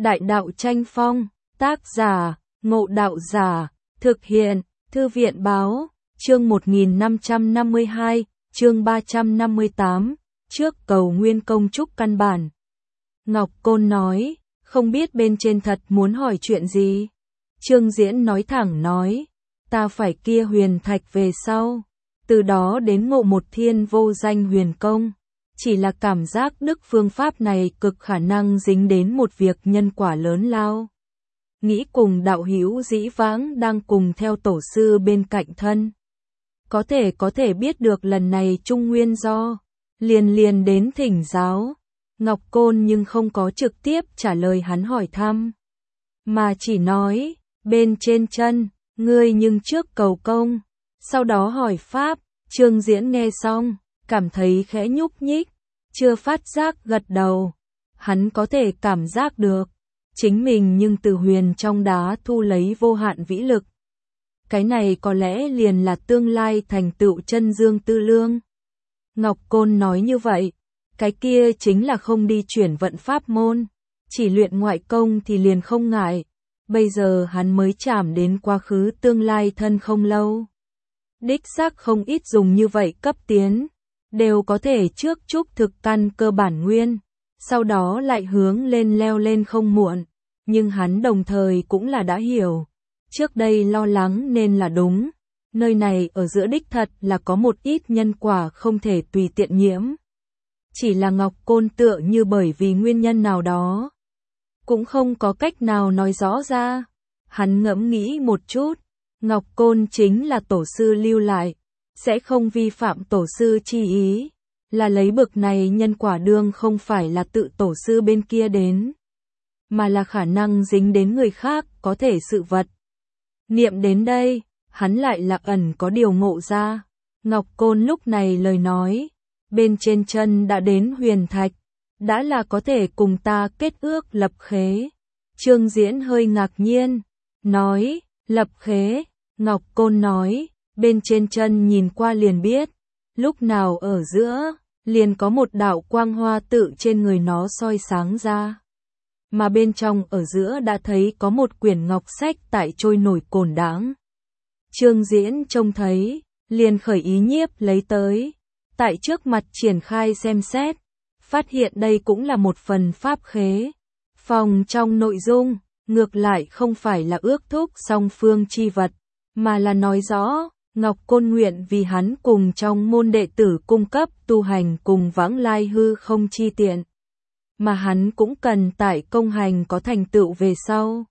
Đại đạo tranh phong, tác giả, Ngộ Đạo Giả, thực hiện, Thư viện báo, chương 1552, chương 358, trước cầu Nguyên Công Trúc căn bản. Ngọc Côn nói, không biết bên trên thật muốn hỏi chuyện gì. Trương Diễn nói thẳng nói, ta phải kia huyền thạch về sau, từ đó đến ngộ một thiên vô danh huyền công. Chỉ là cảm giác đức phương pháp này cực khả năng dính đến một việc nhân quả lớn lao. Nghĩ cùng đạo hữu dĩ vãng đang cùng theo tổ sư bên cạnh thân. Có thể biết được lần này trung nguyên do, liền đến thỉnh giáo. Ngọc Côn nhưng không có trực tiếp trả lời hắn hỏi thăm. Mà chỉ nói, bên trên chân, ngươi nhưng trước cầu công, sau đó hỏi pháp. Trương Diễn nghe xong, cảm thấy khẽ nhúc nhích, chưa phát giác gật đầu. Hắn có thể cảm giác được, chính mình nhưng từ huyền trong đá thu lấy vô hạn vĩ lực. Cái này có lẽ liền là tương lai thành tựu chân dương tư lương. Ngọc Côn nói như vậy, cái kia chính là không đi chuyển vận pháp môn, chỉ luyện ngoại công thì liền không ngại. Bây giờ hắn mới chạm đến quá khứ tương lai thân không lâu. Đích xác không ít dùng như vậy cấp tiến, đều có thể trước trúc thực căn cơ bản nguyên, sau đó lại hướng lên leo lên không muộn. Nhưng hắn đồng thời cũng là đã hiểu, trước đây lo lắng nên là đúng, nơi này ở giữa đích thật là có một ít nhân quả không thể tùy tiện nhiễm. Chỉ là Ngọc Côn tựa như bởi vì nguyên nhân nào đó, cũng không có cách nào nói rõ ra. Hắn ngẫm nghĩ một chút, Ngọc Côn chính là tổ sư lưu lại, sẽ không vi phạm tổ sư chi ý, là lấy bực này nhân quả đương không phải là tự tổ sư bên kia đến, mà là khả năng dính đến người khác có thể sự vật. Niệm đến đây, hắn lại là ẩn có điều ngộ ra. Ngọc Côn lúc này lời nói, bên trên chân đã đến huyền thạch, đã là có thể cùng ta kết ước lập khế. Trương Diễn hơi ngạc nhiên, nói, lập khế. Ngọc Côn nói, bên trên chân nhìn qua liền biết, lúc nào ở giữa, liền có một đạo quang hoa tự trên người nó soi sáng ra. Mà bên trong ở giữa đã thấy có một quyển ngọc sách tại trôi nổi cồn đãng. Trương Diễn trông thấy, liền khởi ý nhiếp lấy tới, tại trước mặt triển khai xem xét, phát hiện đây cũng là một phần pháp khế. Phòng trong nội dung, ngược lại không phải là ước thúc song phương chi vật, mà là nói rõ, Ngọc Côn nguyện vì hắn cùng trong môn đệ tử cung cấp tu hành cùng vãng lai hư không chi tiện. Mà hắn cũng cần tại công hành có thành tựu về sau.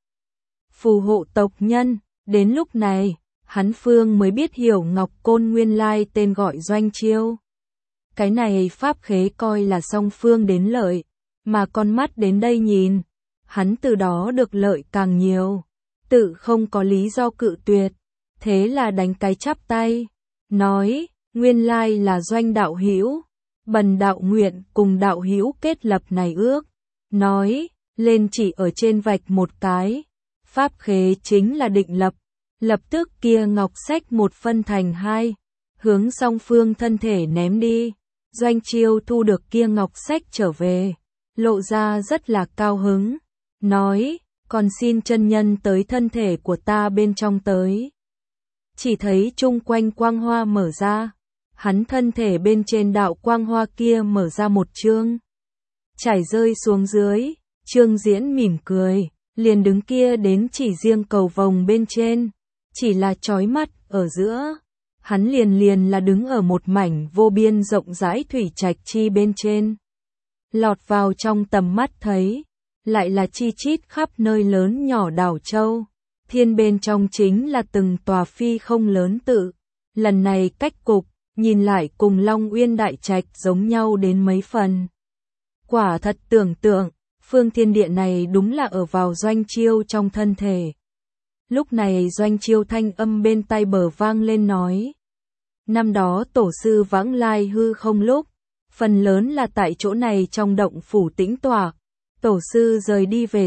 Phù hộ tộc nhân, đến lúc này, hắn phương mới biết hiểu Ngọc Côn nguyên lai tên gọi Doanh Chiêu. Cái này pháp khế coi là song phương đến lợi, mà con mắt đến đây nhìn, hắn từ đó được lợi càng nhiều, tự không có lý do cự tuyệt. Thế là đánh cái chắp tay, nói, nguyên lai là Doanh đạo hữu, bần đạo nguyện cùng đạo hữu kết lập này ước. Nói, lên chỉ ở trên vạch một cái, pháp khế chính là định lập. Lập tức kia ngọc sách một phân thành hai, hướng song phương thân thể ném đi. Doanh Chiêu thu được kia ngọc sách trở về, lộ ra rất là cao hứng, nói, còn xin chân nhân tới thân thể của ta bên trong tới. Chỉ thấy chung quanh quang hoa mở ra, hắn thân thể bên trên đạo quang hoa kia mở ra một chương, chảy rơi xuống dưới. Trương Diễn mỉm cười, liền đứng kia đến chỉ riêng cầu vồng bên trên, chỉ là chói mắt ở giữa, hắn liền là đứng ở một mảnh vô biên rộng rãi thủy trạch chi bên trên. Lọt vào trong tầm mắt thấy, lại là chi chít khắp nơi lớn nhỏ đảo châu. Thiên bên trong chính là từng tòa phi không lớn tự, lần này cách cục, nhìn lại cùng Long Uyên đại trạch giống nhau đến mấy phần. Quả thật tưởng tượng, phương thiên địa này đúng là ở vào Doanh Chiêu trong thân thể. Lúc này Doanh Chiêu thanh âm bên tai bờ vang lên nói. Năm đó tổ sư vãng lai hư không lúc, phần lớn là tại chỗ này trong động phủ tĩnh tọa, tổ sư rời đi về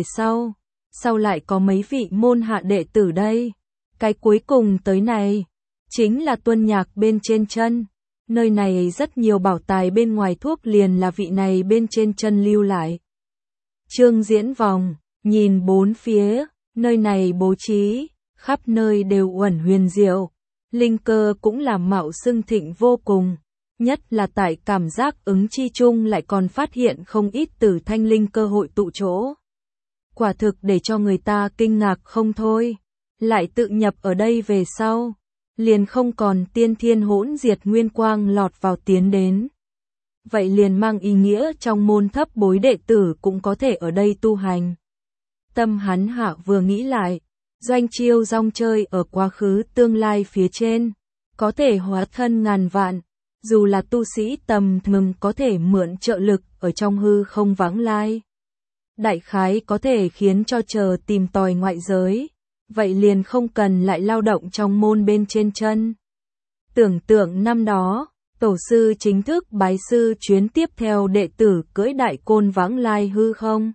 sau lại có mấy vị môn hạ đệ tử đây. Cái cuối cùng tới này, chính là tuân nhạc bên trên chân. Nơi này rất nhiều bảo tài bên ngoài thuốc liền là vị này bên trên chân lưu lại. Trương Diễn vòng, nhìn bốn phía, nơi này bố trí, khắp nơi đều uẩn huyền diệu, linh cơ cũng là mạo xưng thịnh vô cùng, nhất là tại cảm giác ứng chi chung lại còn phát hiện không ít tử thanh linh cơ hội tụ chỗ. Quả thực để cho người ta kinh ngạc không thôi, lại tự nhập ở đây về sau, liền không còn tiên thiên hỗn diệt nguyên quang lọt vào tiến đến. Vậy liền mang ý nghĩa trong môn thấp bối đệ tử cũng có thể ở đây tu hành. Tâm hắn hạ vừa nghĩ lại, doanh chiêu rong chơi ở quá khứ tương lai phía trên, có thể hóa thân ngàn vạn, dù là tu sĩ tầm thường có thể mượn trợ lực ở trong hư không vãng lai. Đại khái có thể khiến cho chờ tìm tòi ngoại giới, vậy liền không cần lại lao động trong môn bên trên chân. Tưởng tượng năm đó, tổ sư chính thức bái sư chuyến tiếp theo đệ tử cưỡi đại côn vãng lai hư không.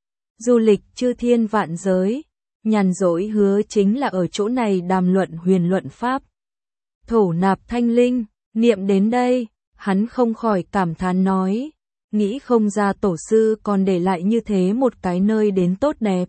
Du lịch chư thiên vạn giới, nhàn rỗi hứa chính là ở chỗ này đàm luận huyền luận pháp. Thổ nạp thanh linh, niệm đến đây, hắn không khỏi cảm thán nói, nghĩ không ra tổ sư còn để lại như thế một cái nơi đến tốt đẹp.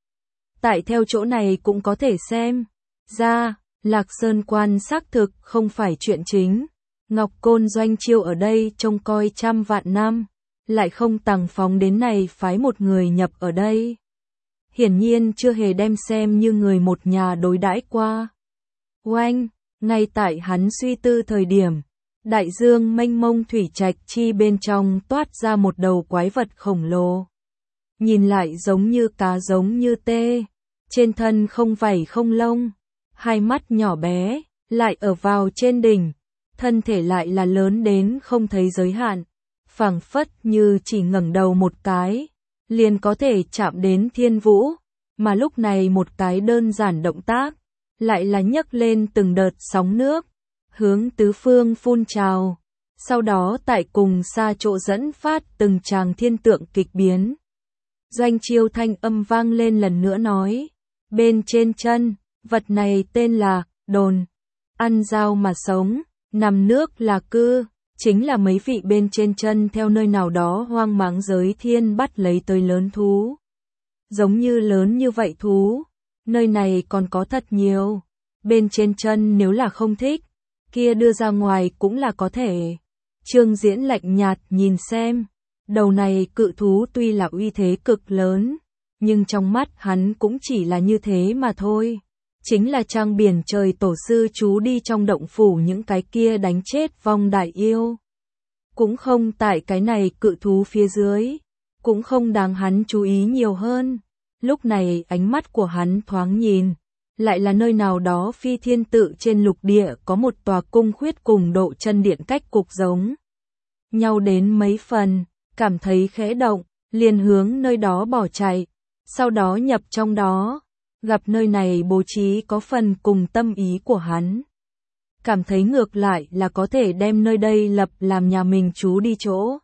Tại theo chỗ này cũng có thể xem ra, Lạc Sơn quan xác thực không phải chuyện chính. Ngọc Côn Doanh Chiêu ở đây trông coi trăm vạn năm, lại không tằng phóng đến này phái một người nhập ở đây. Hiển nhiên chưa hề đem xem như người một nhà đối đãi qua. Oanh, ngay tại hắn suy tư thời điểm, đại dương mênh mông thủy trạch chi bên trong toát ra một đầu quái vật khổng lồ. Nhìn lại giống như cá giống như tê, trên thân không vảy không lông, hai mắt nhỏ bé, lại ở vào trên đỉnh, thân thể lại là lớn đến không thấy giới hạn, phảng phất như chỉ ngẩng đầu một cái, liền có thể chạm đến thiên vũ, mà lúc này một cái đơn giản động tác, lại là nhấc lên từng đợt sóng nước, hướng tứ phương phun trào, sau đó tại cùng xa chỗ dẫn phát từng tràng thiên tượng kịch biến. Doanh Chiêu thanh âm vang lên lần nữa nói, bên trên chân, vật này tên là đồn, ăn dao mà sống, nằm nước là cư, chính là mấy vị bên trên chân theo nơi nào đó hoang máng giới thiên bắt lấy tới lớn thú. Giống như lớn như vậy thú, nơi này còn có thật nhiều, bên trên chân nếu là không thích, kia đưa ra ngoài cũng là có thể. Trương Diễn lạnh nhạt nhìn xem, đầu này cự thú tuy là uy thế cực lớn, nhưng trong mắt hắn cũng chỉ là như thế mà thôi. Chính là trang biển trời tổ sư chú đi trong động phủ những cái kia đánh chết vong đại yêu. Cũng không tại cái này cự thú phía dưới, cũng không đáng hắn chú ý nhiều hơn. Lúc này ánh mắt của hắn thoáng nhìn, lại là nơi nào đó phi thiên tự trên lục địa có một tòa cung khuyết cùng độ chân điện cách cục giống nhau đến mấy phần, cảm thấy khẽ động, liền hướng nơi đó bỏ chạy, sau đó nhập trong đó, gặp nơi này bố trí có phần cùng tâm ý của hắn. Cảm thấy ngược lại là có thể đem nơi đây lập làm nhà mình trú đi chỗ.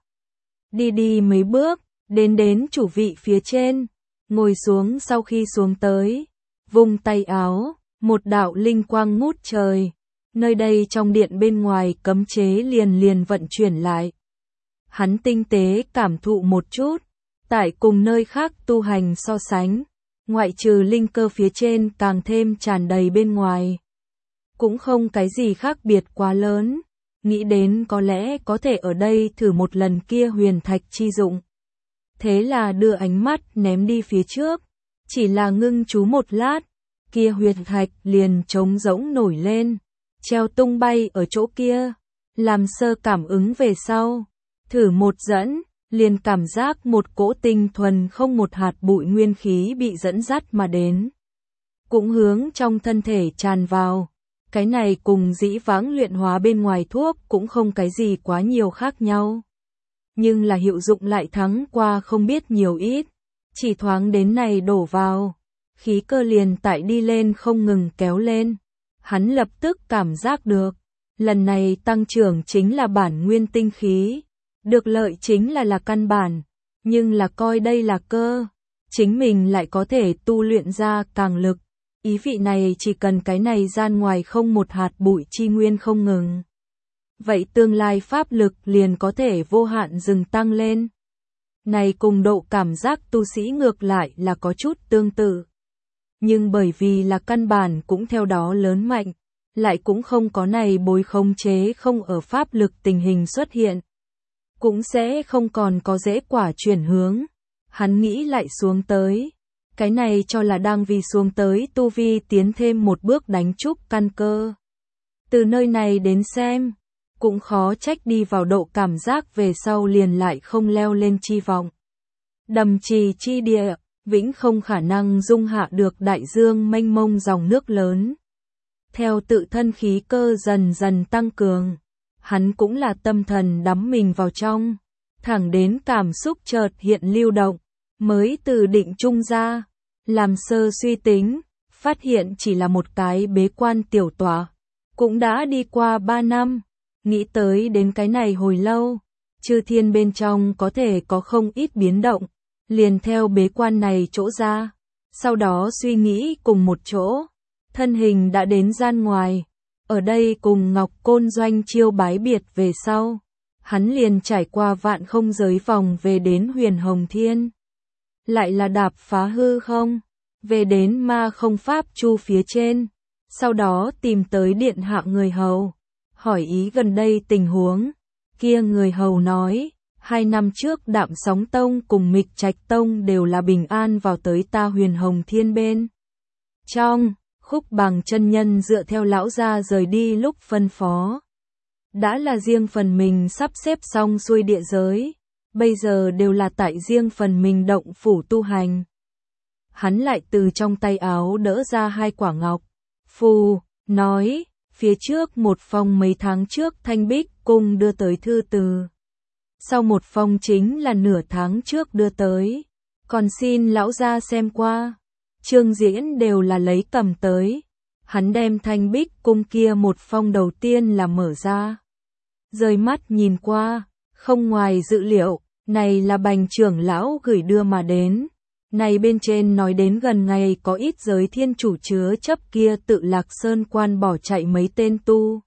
Đi đi mấy bước, đến chủ vị phía trên, ngồi xuống sau khi xuống tới, vung tay áo, một đạo linh quang ngút trời. Nơi đây trong điện bên ngoài cấm chế liền vận chuyển lại. Hắn tinh tế cảm thụ một chút, tại cùng nơi khác tu hành so sánh, ngoại trừ linh cơ phía trên càng thêm tràn đầy bên ngoài. Cũng không cái gì khác biệt quá lớn, nghĩ đến có lẽ có thể ở đây thử một lần kia huyền thạch chi dụng. Thế là đưa ánh mắt ném đi phía trước, chỉ là ngưng chú một lát, kia huyền thạch liền trống rỗng nổi lên, treo tung bay ở chỗ kia, làm sơ cảm ứng về sau, thử một dẫn, liền cảm giác một cỗ tinh thuần không một hạt bụi nguyên khí bị dẫn dắt mà đến. Cũng hướng trong thân thể tràn vào, cái này cùng dĩ vãng luyện hóa bên ngoài thuốc cũng không cái gì quá nhiều khác nhau. Nhưng là hiệu dụng lại thắng qua không biết nhiều ít, chỉ thoáng đến này đổ vào, khí cơ liền tại đi lên không ngừng kéo lên. Hắn lập tức cảm giác được, lần này tăng trưởng chính là bản nguyên tinh khí, được lợi chính là căn bản, nhưng là coi đây là cơ, chính mình lại có thể tu luyện ra càng lực. Ý vị này chỉ cần cái này gian ngoài không một hạt bụi chi nguyên không ngừng. Vậy tương lai pháp lực liền có thể vô hạn dừng tăng lên. Này cùng độ cảm giác tu sĩ ngược lại là có chút tương tự. Nhưng bởi vì là căn bản cũng theo đó lớn mạnh, lại cũng không có này bối khống chế không ở pháp lực tình hình xuất hiện. Cũng sẽ không còn có dễ quả chuyển hướng. Hắn nghĩ lại xuống tới. Cái này cho là đang vì xuống tới tu vi tiến thêm một bước đánh trúc căn cơ. Từ nơi này đến xem, cũng khó trách đi vào độ cảm giác về sau liền lại không leo lên chi vọng. Đầm trì chi địa, vĩnh không khả năng dung hạ được đại dương mênh mông dòng nước lớn. Theo tự thân khí cơ dần dần tăng cường, hắn cũng là tâm thần đắm mình vào trong, thẳng đến cảm xúc chợt hiện lưu động, mới từ định trung ra, làm sơ suy tính, phát hiện chỉ là một cái bế quan tiểu tọa, cũng đã đi qua 3 năm, nghĩ tới đến cái này hồi lâu, chư thiên bên trong có thể có không ít biến động, liền theo bế quan này chỗ ra, sau đó suy nghĩ cùng một chỗ, thân hình đã đến gian ngoài, ở đây cùng Ngọc Côn Doanh chiêu bái biệt về sau, hắn liền trải qua vạn không giới vòng về đến Huyền Hồng Thiên. Lại là đạp phá hư không, về đến ma không pháp chu phía trên, sau đó tìm tới điện hạ người hầu, hỏi ý gần đây tình huống, kia người hầu nói, 2 năm trước Đạm Sóng Tông cùng Mịch Trạch Tông đều là bình an vào tới ta Huyền Hồng Thiên bên. Trong, Khúc Bằng chân nhân dựa theo lão gia rời đi lúc phân phó, đã là riêng phần mình sắp xếp xong xuôi địa giới, bây giờ đều là tại riêng phần mình động phủ tu hành. Hắn lại từ trong tay áo đỡ ra 2 quả ngọc phù, nói, phía trước một phong mấy tháng trước Thanh Bích Cung đưa tới thư từ. Sau một phong chính là nửa tháng trước đưa tới, còn xin lão gia xem qua. Trương Diễn đều là lấy cầm tới. Hắn đem Thanh Bích Cung kia một phong đầu tiên là mở ra. Rời mắt nhìn qua, không ngoài dự liệu, này là Bành trưởng lão gửi đưa mà đến. Này bên trên nói đến gần ngày có ít giới thiên chủ chứa chấp kia tự Lạc Sơn quan bỏ chạy mấy tên tu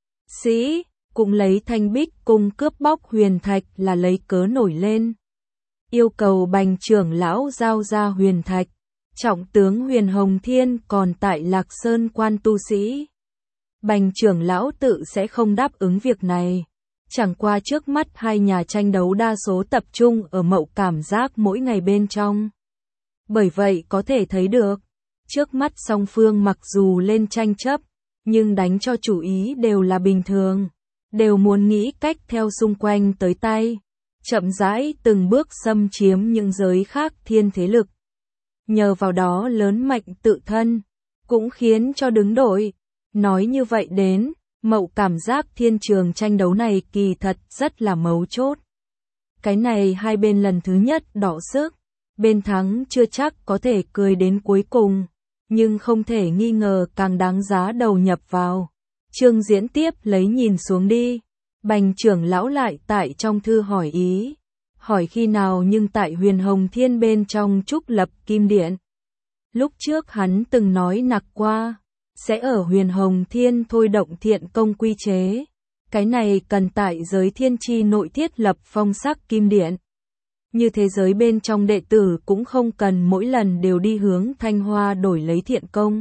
sĩ, cũng lấy Thanh Bích Cung cướp bóc huyền thạch là lấy cớ nổi lên. Yêu cầu Bành trưởng lão giao ra huyền thạch. Trọng tướng Huyền Hồng Thiên còn tại Lạc Sơn quan tu sĩ. Bành trưởng lão tự sẽ không đáp ứng việc này. Chẳng qua trước mắt hai nhà tranh đấu đa số tập trung ở mậu cảm giác mỗi ngày bên trong. Bởi vậy có thể thấy được, trước mắt song phương mặc dù lên tranh chấp, nhưng đánh cho chủ ý đều là bình thường, đều muốn nghĩ cách theo xung quanh tới tay, chậm rãi từng bước xâm chiếm những giới khác thiên thế lực. Nhờ vào đó lớn mạnh tự thân, cũng khiến cho đứng đội. Nói như vậy đến, mậu cảm giác thiên trường tranh đấu này kỳ thật rất là mấu chốt. Cái này hai bên lần thứ nhất đọ sức, bên thắng chưa chắc có thể cười đến cuối cùng, nhưng không thể nghi ngờ càng đáng giá đầu nhập vào. Trương Diễn tiếp lấy nhìn xuống đi, Bành trưởng lão lại tại trong thư hỏi ý. Hỏi khi nào nhưng tại Huyền Hồng Thiên bên trong trúc lập kim điện. Lúc trước hắn từng nói nặc qua, sẽ ở Huyền Hồng Thiên thôi động thiện công quy chế. Cái này cần tại giới thiên chi nội thiết lập phong sắc kim điện. Như thế giới bên trong đệ tử cũng không cần mỗi lần đều đi hướng Thanh Hoa đổi lấy thiện công.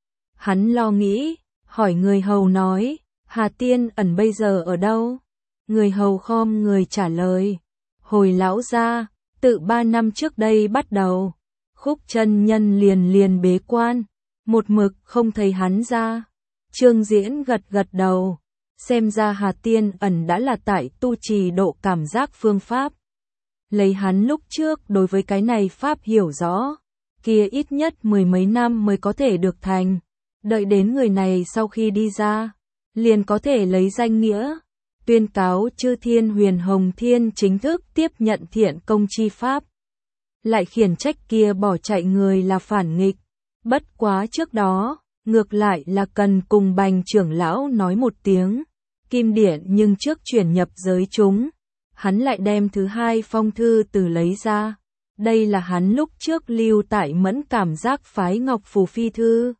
Hắn lo nghĩ, hỏi người hầu nói, Hà Tiên ẩn bây giờ ở đâu? Người hầu khom người trả lời. Hồi lão gia, tự 3 năm trước đây bắt đầu, Khúc chân nhân liền bế quan, một mực không thấy hắn ra. Trương Diễn gật đầu, xem ra Hà Tiên ẩn đã là tại tu trì độ cảm giác phương pháp. Lấy hắn lúc trước đối với cái này pháp hiểu rõ, kia ít nhất 10 mấy năm mới có thể được thành, đợi đến người này sau khi đi ra, liền có thể lấy danh nghĩa tuyên cáo chư thiên Huyền Hồng Thiên chính thức tiếp nhận thiện công chi pháp. Lại khiển trách kia bỏ chạy người là phản nghịch. Bất quá trước đó, ngược lại là cần cùng Bành trưởng lão nói một tiếng. Kim điển nhưng trước chuyển nhập giới chúng, hắn lại đem thứ hai phong thư từ lấy ra. Đây là hắn lúc trước lưu tại Mẫn cảm giác phái Ngọc Phù Phi thư.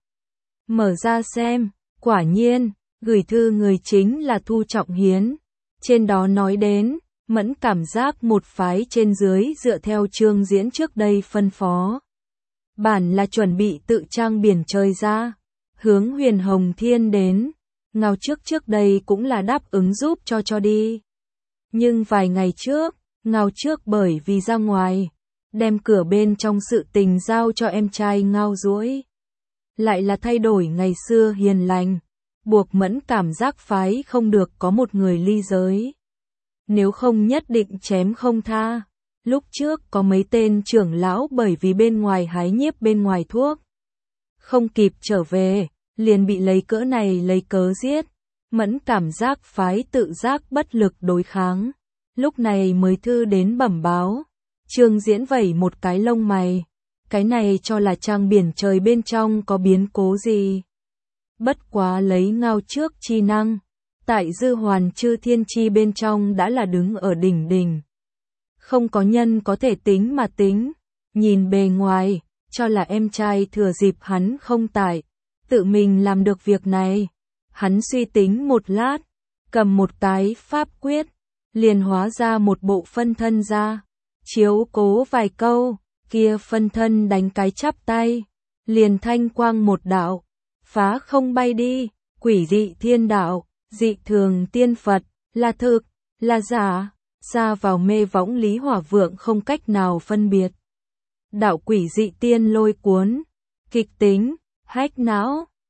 Mở ra xem, quả nhiên, gửi thư người chính là Thu Trọng Hiến. Trên đó nói đến, Mẫn cảm giác một phái trên dưới dựa theo chương diễn trước đây phân phó. Bản là chuẩn bị tự trang biển trời ra, hướng Huyền Hồng Thiên đến. Ngao trước đây cũng là đáp ứng giúp cho đi. Nhưng vài ngày trước, Ngao trước bởi vì ra ngoài, đem cửa bên trong sự tình giao cho em trai Ngao Duỗi. Lại là thay đổi ngày xưa hiền lành, buộc Mẫn cảm giác phái không được có một người ly giới. Nếu không nhất định chém không tha. Lúc trước có mấy tên trưởng lão bởi vì bên ngoài hái nhiếp bên ngoài thuốc. Không kịp trở về, liền bị lấy cỡ này lấy cớ giết. Mẫn cảm giác phái tự giác bất lực đối kháng. Lúc này mới thư đến bẩm báo. Trương Diễn vẩy một cái lông mày. Cái này cho là trang biển trời bên trong có biến cố gì. Bất quá lấy Ngao trước chi năng. Tại Dư Hoàn Chư Thiên Chi bên trong đã là đứng ở đỉnh đỉnh. Không có nhân có thể tính mà tính. Nhìn bề ngoài, cho là em trai thừa dịp hắn không tại. Tự mình làm được việc này. Hắn suy tính một lát, cầm một cái pháp quyết, liền hóa ra một bộ phân thân ra. Chiếu cố vài câu, kia phân thân đánh cái chắp tay. Liền thanh quang một đạo, phá không bay đi, quỷ dị thiên đạo. Dị thường tiên Phật, là thực, là giả, ra vào mê võng Lý Hỏa Vượng không cách nào phân biệt. Đạo quỷ dị tiên lôi cuốn, kịch tính, hách não,